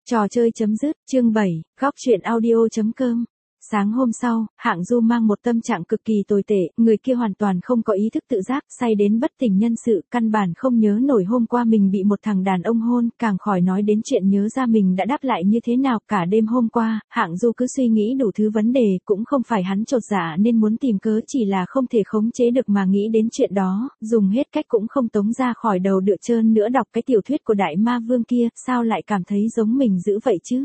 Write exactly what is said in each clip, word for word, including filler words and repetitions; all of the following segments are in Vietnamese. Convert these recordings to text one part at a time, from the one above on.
Trò chơi chấm dứt, chương bảy, góc truyện audio chấm com. Sáng hôm sau, Hạng Du mang một tâm trạng cực kỳ tồi tệ, người kia hoàn toàn không có ý thức tự giác, say đến bất tỉnh nhân sự, căn bản không nhớ nổi hôm qua mình bị một thằng đàn ông hôn, càng khỏi nói đến chuyện nhớ ra mình đã đáp lại như thế nào. Cả đêm hôm qua, Hạng Du cứ suy nghĩ đủ thứ vấn đề, cũng không phải hắn chột dạ nên muốn tìm cớ, chỉ là không thể khống chế được mà nghĩ đến chuyện đó, dùng hết cách cũng không tống ra khỏi đầu được trơn nữa. Đọc cái tiểu thuyết của Đại Ma Vương kia, sao lại cảm thấy giống mình dữ vậy chứ?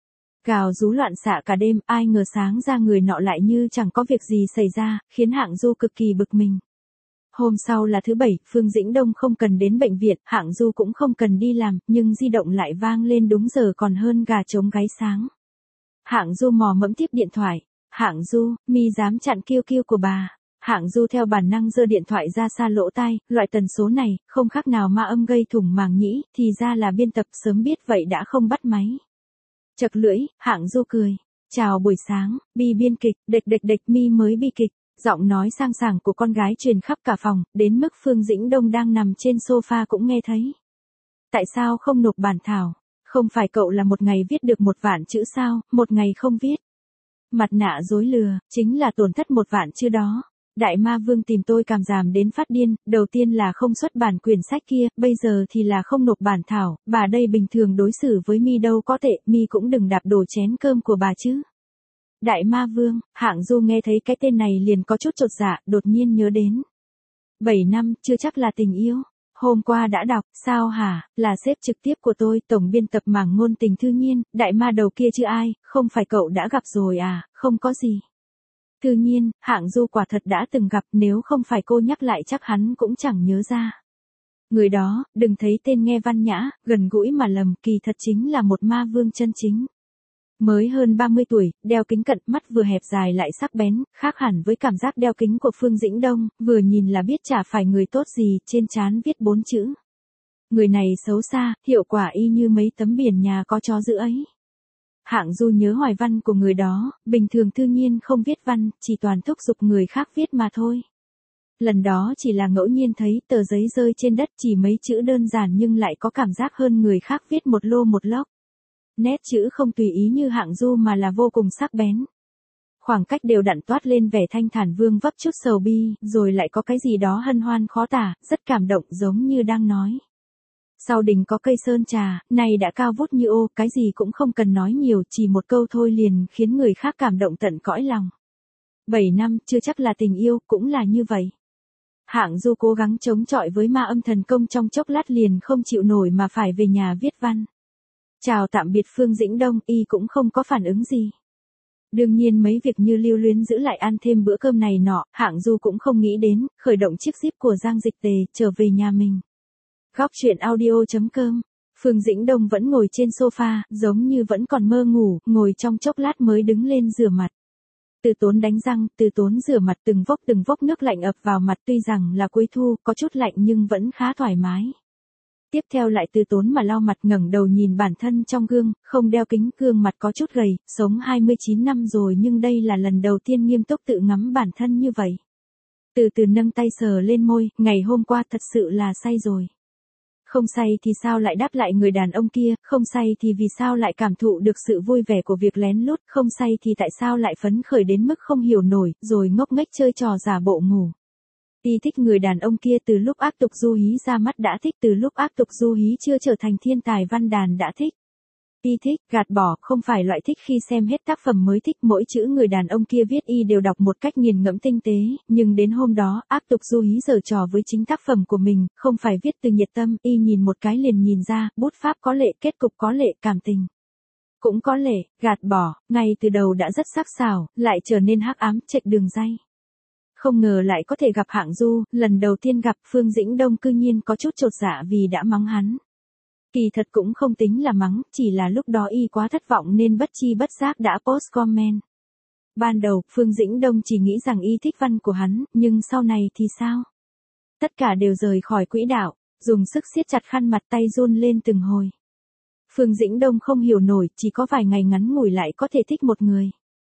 Gào rú loạn xạ cả đêm, ai ngờ sáng ra người nọ lại như chẳng có việc gì xảy ra, khiến Hạng Du cực kỳ bực mình. Hôm sau là thứ bảy, Phương Dĩnh Đông không cần đến bệnh viện, Hạng Du cũng không cần đi làm, nhưng di động lại vang lên đúng giờ còn hơn gà trống gáy sáng. Hạng Du mò mẫm tiếp điện thoại. Hạng Du, mi dám chặn kêu kêu của bà. Hạng Du theo bản năng giơ điện thoại ra xa lỗ tai, loại tần số này, không khác nào ma âm gây thủng màng nhĩ, thì ra là biên tập sớm biết vậy đã không bắt máy. Chật lưỡi, Hạng Du cười. Chào buổi sáng, bi biên kịch, địch địch địch mi mới bi kịch. Giọng nói sang sảng của con gái truyền khắp cả phòng, đến mức Phương Dĩnh Đông đang nằm trên sofa cũng nghe thấy. Tại sao không nộp bản thảo? Không phải cậu là một ngày viết được một vạn chữ sao, một ngày không viết. Mặt nạ dối lừa, chính là tổn thất một vạn chữ đó. Đại Ma Vương tìm tôi cảm giảm đến phát điên, đầu tiên là không xuất bản quyển sách kia, bây giờ thì là không nộp bản thảo, bà đây bình thường đối xử với mi đâu có tệ, mi cũng đừng đạp đổ chén cơm của bà chứ. Đại Ma Vương, Hạng Du nghe thấy cái tên này liền có chút chột dạ, đột nhiên nhớ đến. Bảy năm, chưa chắc là tình yêu. Hôm qua đã đọc, sao hả, là sếp trực tiếp của tôi, tổng biên tập mảng ngôn tình Thư Nhiên, đại ma đầu kia chứ ai, không phải cậu đã gặp rồi à, không có gì. Thư Nhiên, Hạng Du quả thật đã từng gặp, nếu không phải cô nhắc lại chắc hắn cũng chẳng nhớ ra. Người đó, đừng thấy tên nghe văn nhã, gần gũi mà lầm, kỳ thật chính là một ma vương chân chính. Mới hơn ba mươi tuổi, đeo kính cận, mắt vừa hẹp dài lại sắc bén, khác hẳn với cảm giác đeo kính của Phương Dĩnh Đông, vừa nhìn là biết chả phải người tốt gì, trên trán viết bốn chữ. Người này xấu xa, hiệu quả y như mấy tấm biển nhà có chó giữ ấy. Hạng Du nhớ hoài văn của người đó, bình thường Thư Nhiên không viết văn, chỉ toàn thúc giục người khác viết mà thôi. Lần đó chỉ là ngẫu nhiên thấy tờ giấy rơi trên đất, chỉ mấy chữ đơn giản nhưng lại có cảm giác hơn người khác viết một lô một lóc. Nét chữ không tùy ý như Hạng Du mà là vô cùng sắc bén. Khoảng cách đều đặn toát lên vẻ thanh thản vương vấp chút sầu bi, rồi lại có cái gì đó hân hoan khó tả, rất cảm động giống như đang nói. Sau đình có cây sơn trà, này đã cao vút như ô, cái gì cũng không cần nói nhiều, chỉ một câu thôi liền khiến người khác cảm động tận cõi lòng. Bảy năm, chưa chắc là tình yêu, cũng là như vậy. Hạng Du cố gắng chống chọi với ma âm thần công trong chốc lát liền không chịu nổi mà phải về nhà viết văn. Chào tạm biệt Phương Dĩnh Đông, y cũng không có phản ứng gì. Đương nhiên mấy việc như lưu luyến giữ lại ăn thêm bữa cơm này nọ, Hạng Du cũng không nghĩ đến, khởi động chiếc Jeep của Giang Dịch Tề, trở về nhà mình. Góc truyện audio chấm com. Phương Dĩnh Đông vẫn ngồi trên sofa, giống như vẫn còn mơ ngủ, ngồi trong chốc lát mới đứng lên rửa mặt. Từ Tốn đánh răng, Từ Tốn rửa mặt, từng vốc từng vốc nước lạnh ập vào mặt, tuy rằng là cuối thu, có chút lạnh nhưng vẫn khá thoải mái. Tiếp theo lại Từ Tốn mà lau mặt, ngẩng đầu nhìn bản thân trong gương, không đeo kính, gương mặt có chút gầy, sống hai mươi chín năm rồi nhưng đây là lần đầu tiên nghiêm túc tự ngắm bản thân như vậy. Từ từ nâng tay sờ lên môi, ngày hôm qua thật sự là say rồi. Không say thì sao lại đáp lại người đàn ông kia, không say thì vì sao lại cảm thụ được sự vui vẻ của việc lén lút, không say thì tại sao lại phấn khởi đến mức không hiểu nổi, rồi ngốc nghếch chơi trò giả bộ ngủ. Y thích người đàn ông kia từ lúc Ác Tục Du Hí ra mắt đã thích, từ lúc Ác Tục Du Hí chưa trở thành thiên tài văn đàn đã thích. Y thích, gạt bỏ, không phải loại thích khi xem hết tác phẩm mới thích, mỗi chữ người đàn ông kia viết y đều đọc một cách nghiền ngẫm tinh tế, nhưng đến hôm đó, Ác Tục Du Hí giở trò với chính tác phẩm của mình, không phải viết từ nhiệt tâm, y nhìn một cái liền nhìn ra, bút pháp có lệ, kết cục có lệ, cảm tình cũng có lệ, gạt bỏ, ngay từ đầu đã rất sắc sảo, lại trở nên hắc ám, chệch đường ray. Không ngờ lại có thể gặp Hạng Du, lần đầu tiên gặp Phương Dĩnh Đông cư nhiên có chút chột dạ vì đã mắng hắn. Kỳ thật cũng không tính là mắng, chỉ là lúc đó y quá thất vọng nên bất chi bất giác đã post comment. Ban đầu, Phương Dĩnh Đông chỉ nghĩ rằng y thích văn của hắn, nhưng sau này thì sao? Tất cả đều rời khỏi quỹ đạo, dùng sức siết chặt khăn mặt, tay run lên từng hồi. Phương Dĩnh Đông không hiểu nổi, chỉ có vài ngày ngắn ngủi lại có thể thích một người.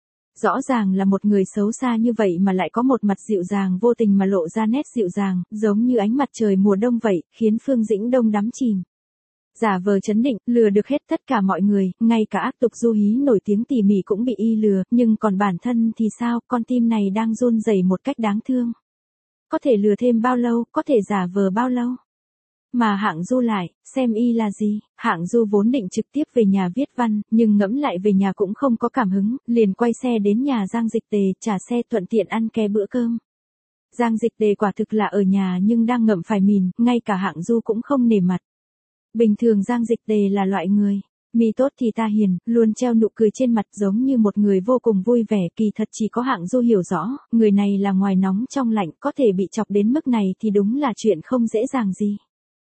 Rõ ràng là một người xấu xa như vậy mà lại có một mặt dịu dàng vô tình mà lộ ra nét dịu dàng, giống như ánh mặt trời mùa đông vậy, khiến Phương Dĩnh Đông đắm chìm. Giả vờ trấn định, lừa được hết tất cả mọi người, ngay cả ác tục Du Hí nổi tiếng tỉ mỉ cũng bị y lừa, nhưng còn bản thân thì sao, con tim này đang run rẩy một cách đáng thương. Có thể lừa thêm bao lâu, có thể giả vờ bao lâu. Mà Hạng Du lại, xem y là gì, Hạng Du vốn định trực tiếp về nhà viết văn, nhưng ngẫm lại về nhà cũng không có cảm hứng, liền quay xe đến nhà Giang Dịch Tề, trả xe thuận tiện ăn ké bữa cơm. Giang Dịch Tề quả thực là ở nhà nhưng đang ngậm phải mìn, ngay cả Hạng Du cũng không nể mặt. Bình thường Giang Dịch Tề là loại người, mi tốt thì ta hiền, luôn treo nụ cười trên mặt giống như một người vô cùng vui vẻ, kỳ thật chỉ có Hạng Du hiểu rõ, người này là ngoài nóng trong lạnh, có thể bị chọc đến mức này thì đúng là chuyện không dễ dàng gì.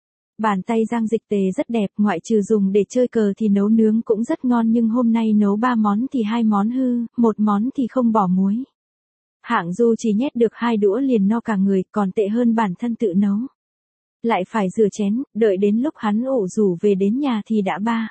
Bàn tay Giang Dịch Tề rất đẹp, ngoại trừ dùng để chơi cờ thì nấu nướng cũng rất ngon, nhưng hôm nay nấu ba món thì hai món hư, một món thì không bỏ muối. Hạng Du chỉ nhét được hai đũa liền no cả người, còn tệ hơn bản thân tự nấu. Lại phải rửa chén, đợi đến lúc hắn ủ rủ về đến nhà thì đã ba.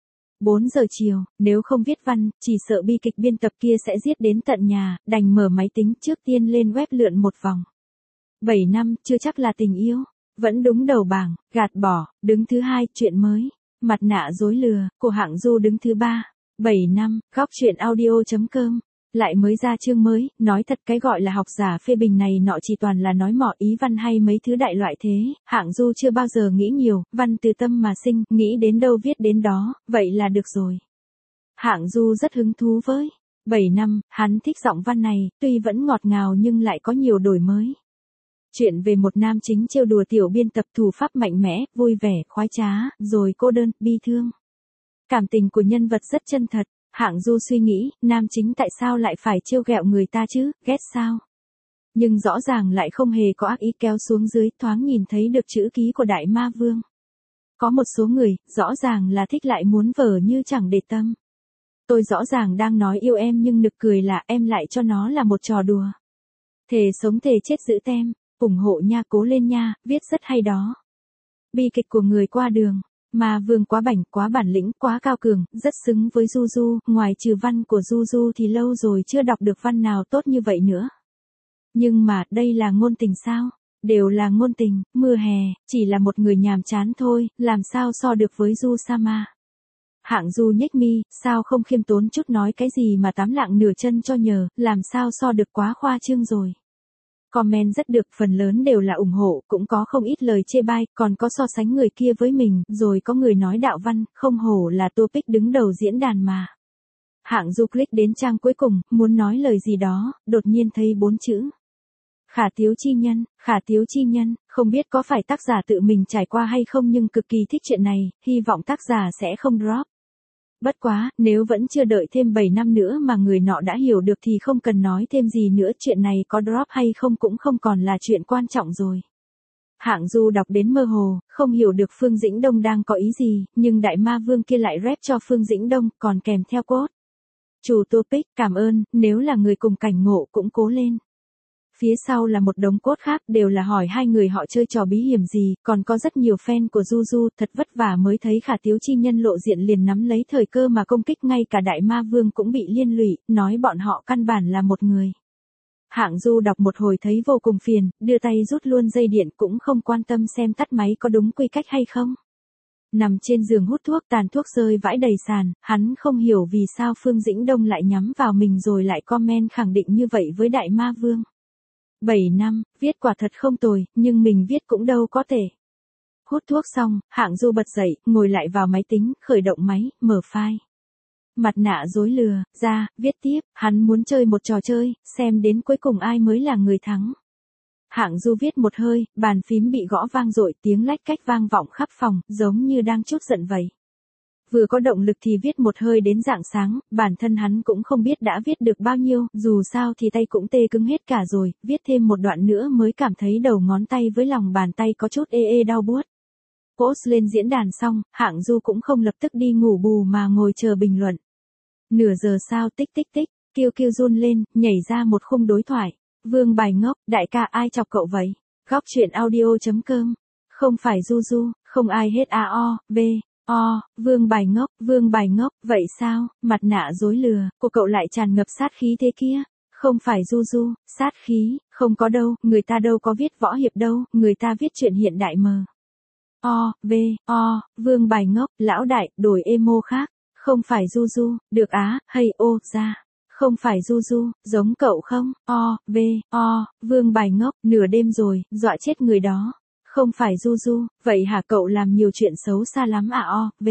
bốn giờ chiều, nếu không viết văn, chỉ sợ bi kịch biên tập kia sẽ giết đến tận nhà, đành mở máy tính trước tiên lên web lượn một vòng. bảy năm, chưa chắc là tình yêu. Vẫn đúng đầu bảng, gạt bỏ, đứng thứ hai, chuyện mới. Mặt nạ dối lừa, của Hạng Du đứng thứ ba. bảy năm, góc chuyện audio chấm com. Lại mới ra chương mới, nói thật cái gọi là học giả phê bình này nọ chỉ toàn là nói mỏ ý văn hay mấy thứ đại loại thế, Hạng Du chưa bao giờ nghĩ nhiều, văn từ tâm mà sinh, nghĩ đến đâu viết đến đó, vậy là được rồi. Hạng Du rất hứng thú với bảy năm, hắn thích giọng văn này, tuy vẫn ngọt ngào nhưng lại có nhiều đổi mới. Chuyện về một nam chính trêu đùa tiểu biên tập, thủ pháp mạnh mẽ, vui vẻ, khoái trá, rồi cô đơn, bi thương. Cảm tình của nhân vật rất chân thật. Hạng Du suy nghĩ, nam chính tại sao lại phải trêu ghẹo người ta chứ, ghét sao? Nhưng rõ ràng lại không hề có ác ý, kéo xuống dưới, thoáng nhìn thấy được chữ ký của Đại Ma Vương. Có một số người, rõ ràng là thích lại muốn vờ như chẳng để tâm. Tôi rõ ràng đang nói yêu em nhưng nực cười là em lại cho nó là một trò đùa. Thề sống thề chết giữ tem, ủng hộ nha, cố lên nha, viết rất hay đó. Bi kịch của người qua đường. Ma Vương quá bảnh, quá bản lĩnh, quá cao cường, rất xứng với Du Du, ngoài trừ văn của Du Du thì lâu rồi chưa đọc được văn nào tốt như vậy nữa. Nhưng mà, đây là ngôn tình sao? Đều là ngôn tình, mưa hè, chỉ là một người nhàm chán thôi, làm sao so được với Du Sama. Hạng Du nhếch mi, sao không khiêm tốn chút nói cái gì mà tám lạng nửa chân cho nhờ, làm sao so được, quá khoa trương rồi. Comment rất được, phần lớn đều là ủng hộ, cũng có không ít lời chê bai, còn có so sánh người kia với mình, rồi có người nói đạo văn, không hổ là topic đứng đầu diễn đàn mà. Hạng Du click đến trang cuối cùng, muốn nói lời gì đó, đột nhiên thấy bốn chữ. Khả Tiếu chi nhân, Khả Tiếu chi nhân, không biết có phải tác giả tự mình trải qua hay không nhưng cực kỳ thích chuyện này, hy vọng tác giả sẽ không drop. Bất quá, nếu vẫn chưa đợi thêm bảy năm nữa mà người nọ đã hiểu được thì không cần nói thêm gì nữa, chuyện này có drop hay không cũng không còn là chuyện quan trọng rồi. Hạng Du đọc đến mơ hồ, không hiểu được Phương Dĩnh Đông đang có ý gì, nhưng Đại Ma Vương kia lại rep cho Phương Dĩnh Đông, còn kèm theo quote. Chủ topic, cảm ơn, nếu là người cùng cảnh ngộ cũng cố lên. Phía sau là một đống cốt khác, đều là hỏi hai người họ chơi trò bí hiểm gì, còn có rất nhiều fan của Du Du, thật vất vả mới thấy Khả Tiếu chi nhân lộ diện liền nắm lấy thời cơ mà công kích, ngay cả Đại Ma Vương cũng bị liên lụy, nói bọn họ căn bản là một người. Hạng Du đọc một hồi thấy vô cùng phiền, đưa tay rút luôn dây điện, cũng không quan tâm xem tắt máy có đúng quy cách hay không. Nằm trên giường hút thuốc, tàn thuốc rơi vãi đầy sàn, hắn không hiểu vì sao Phương Dĩnh Đông lại nhắm vào mình rồi lại comment khẳng định như vậy với Đại Ma Vương. bảy năm, viết quả thật không tồi, nhưng mình viết cũng đâu có thể. Hút thuốc xong, Hạng Du bật dậy, ngồi lại vào máy tính, khởi động máy, mở file. Mặt nạ dối lừa, ra, viết tiếp, hắn muốn chơi một trò chơi, xem đến cuối cùng ai mới là người thắng. Hạng Du viết một hơi, bàn phím bị gõ vang dội, tiếng lách cách vang vọng khắp phòng, giống như đang trút giận vậy. Vừa có động lực thì viết một hơi đến rạng sáng, bản thân hắn cũng không biết đã viết được bao nhiêu, dù sao thì tay cũng tê cứng hết cả rồi, viết thêm một đoạn nữa mới cảm thấy đầu ngón tay với lòng bàn tay có chút ê ê đau buốt. Post lên diễn đàn xong, Hạng Du cũng không lập tức đi ngủ bù mà ngồi chờ bình luận. Nửa giờ sau tích tích tích, kêu kêu run lên, nhảy ra một khung đối thoại. Vương Bài ngốc, đại ca ai chọc cậu vậy? Góc chuyện audio chấm com. Không phải Du Du, không ai hết a o, v. O, Vương Bài ngốc, Vương Bài ngốc, vậy sao, mặt nạ dối lừa, của cậu lại tràn ngập sát khí thế kia. Không phải Du Du, sát khí, không có đâu, người ta đâu có viết võ hiệp đâu, người ta viết chuyện hiện đại mờ. O, V, O, Vương Bài ngốc, lão đại, đổi emo khác. Không phải Du Du, được á, hay ô, ra. Không phải Du Du, giống cậu không? O, V, O, Vương Bài ngốc, nửa đêm rồi, dọa chết người đó. Không phải Du Du, vậy hả cậu làm nhiều chuyện xấu xa lắm à? O, V,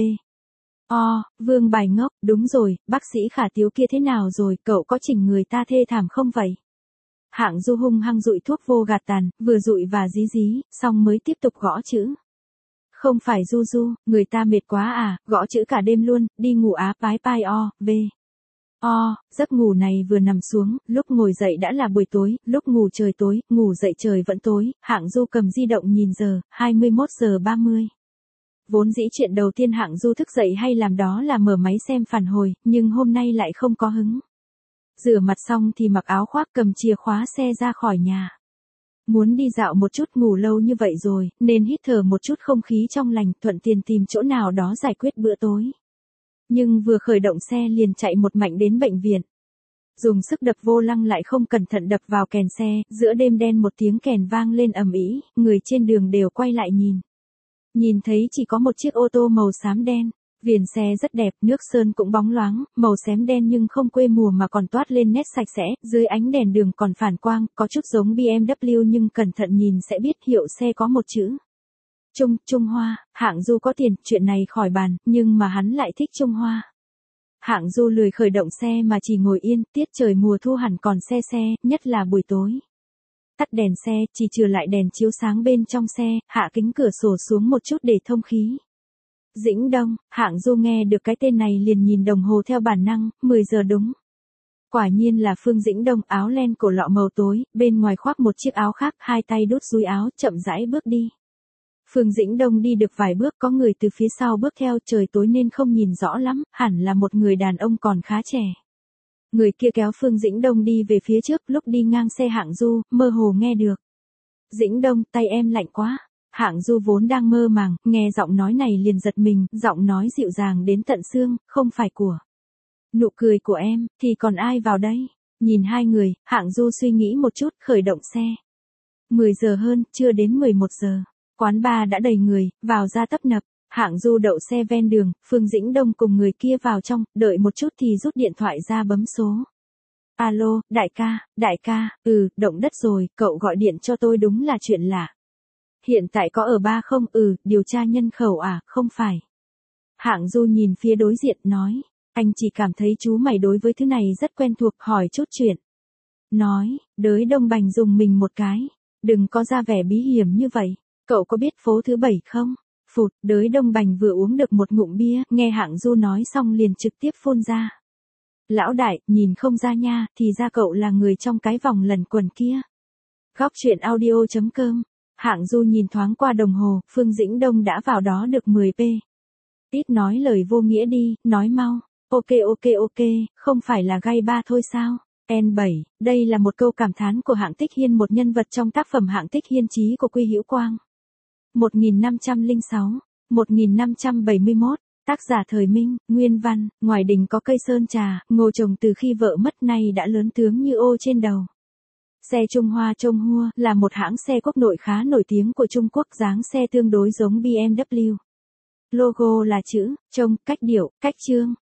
O, Vương Bài ngốc, đúng rồi, bác sĩ Khả Tiếu kia thế nào rồi, cậu có chỉnh người ta thê thảm không vậy? Hạng Du hung hăng dụi thuốc vô gạt tàn, vừa dụi và dí dí, xong mới tiếp tục gõ chữ. Không phải Du Du, người ta mệt quá à, gõ chữ cả đêm luôn, đi ngủ á, bái pai O, V. O, giấc ngủ này vừa nằm xuống, lúc ngồi dậy đã là buổi tối, lúc ngủ trời tối, ngủ dậy trời vẫn tối, Hạng Du cầm di động nhìn giờ, hai mươi mốt giờ ba mươi. Vốn dĩ chuyện đầu tiên Hạng Du thức dậy hay làm đó là mở máy xem phản hồi, nhưng hôm nay lại không có hứng. Rửa mặt xong thì mặc áo khoác cầm chìa khóa xe ra khỏi nhà. Muốn đi dạo một chút, ngủ lâu như vậy rồi, nên hít thở một chút không khí trong lành, thuận tiền tìm chỗ nào đó giải quyết bữa tối. Nhưng vừa khởi động xe liền chạy một mạch đến bệnh viện. Dùng sức đập vô lăng lại không cẩn thận đập vào kèn xe, giữa đêm đen một tiếng kèn vang lên ầm ĩ, người trên đường đều quay lại nhìn. Nhìn thấy chỉ có một chiếc ô tô màu xám đen. Viền xe rất đẹp, nước sơn cũng bóng loáng, màu xém đen nhưng không quê mùa mà còn toát lên nét sạch sẽ, dưới ánh đèn đường còn phản quang, có chút giống bê em vê nhưng cẩn thận nhìn sẽ biết hiệu xe có một chữ. Trung, Trung Hoa. Hạng Du có tiền, chuyện này khỏi bàn, nhưng mà hắn lại thích Trung Hoa. Hạng Du lười khởi động xe mà chỉ ngồi yên, tiết trời mùa thu hẳn còn se se, nhất là buổi tối. Tắt đèn xe, chỉ trừ lại đèn chiếu sáng bên trong xe, hạ kính cửa sổ xuống một chút để thông khí. Dĩnh Đông, Hạng Du nghe được cái tên này liền nhìn đồng hồ theo bản năng, mười giờ đúng. Quả nhiên là Phương Dĩnh Đông, áo len cổ lọ màu tối, bên ngoài khoác một chiếc áo khác, hai tay đút dúi áo, chậm rãi bước đi. Phương Dĩnh Đông đi được vài bước có người từ phía sau bước theo, trời tối nên không nhìn rõ lắm, hẳn là một người đàn ông còn khá trẻ. Người kia kéo Phương Dĩnh Đông đi về phía trước, lúc đi ngang xe Hạng Du, mơ hồ nghe được. Dĩnh Đông, tay em lạnh quá. Hạng Du vốn đang mơ màng, nghe giọng nói này liền giật mình, giọng nói dịu dàng đến tận xương, không phải của. Nụ cười của em, thì còn ai vào đây? Nhìn hai người, Hạng Du suy nghĩ một chút, khởi động xe. mười giờ hơn, chưa đến mười một giờ. Quán bar đã đầy người, vào ra tấp nập. Hạng Du đậu xe ven đường, Phương Dĩnh Đông cùng người kia vào trong, đợi một chút thì rút điện thoại ra bấm số. Alo, đại ca, đại ca, ừ, động đất rồi, cậu gọi điện cho tôi đúng là chuyện lạ. Hiện tại có ở ba không? Ừ, điều tra nhân khẩu à, không phải. Hạng Du nhìn phía đối diện nói, anh chỉ cảm thấy chú mày đối với thứ này rất quen thuộc, hỏi chút chuyện. Nói, đới Đông Bành dùng mình một cái, đừng có ra vẻ bí hiểm như vậy, cậu có biết phố thứ bảy không? Phụt, đới Đông Bành vừa uống được một ngụm bia, nghe Hạng Du nói xong liền trực tiếp phun ra. Lão đại, nhìn không ra nha, thì ra cậu là người trong cái vòng lần quần kia. Góc truyện audio chấm com. Hạng Du nhìn thoáng qua đồng hồ, Phương Dĩnh Đông đã vào đó được mười phút. Ít nói lời vô nghĩa đi, nói mau. Ok ok ok, không phải là gay ba thôi sao? en bảy, đây là một câu cảm thán của Hạng Tích Hiên, một nhân vật trong tác phẩm Hạng Tích Hiên chí của Quy Hữu Quang. một nghìn năm trăm lẻ sáu, một nghìn năm trăm bảy mươi mốt, tác giả thời Minh, nguyên văn, ngoài đình có cây sơn trà, ngô trồng từ khi vợ mất nay đã lớn tướng như ô trên đầu. Xe Trung Hoa Trung Hua là một hãng xe quốc nội khá nổi tiếng của Trung Quốc, dáng xe tương đối giống bê em vê. Logo là chữ, trông, cách điệu, cách chương.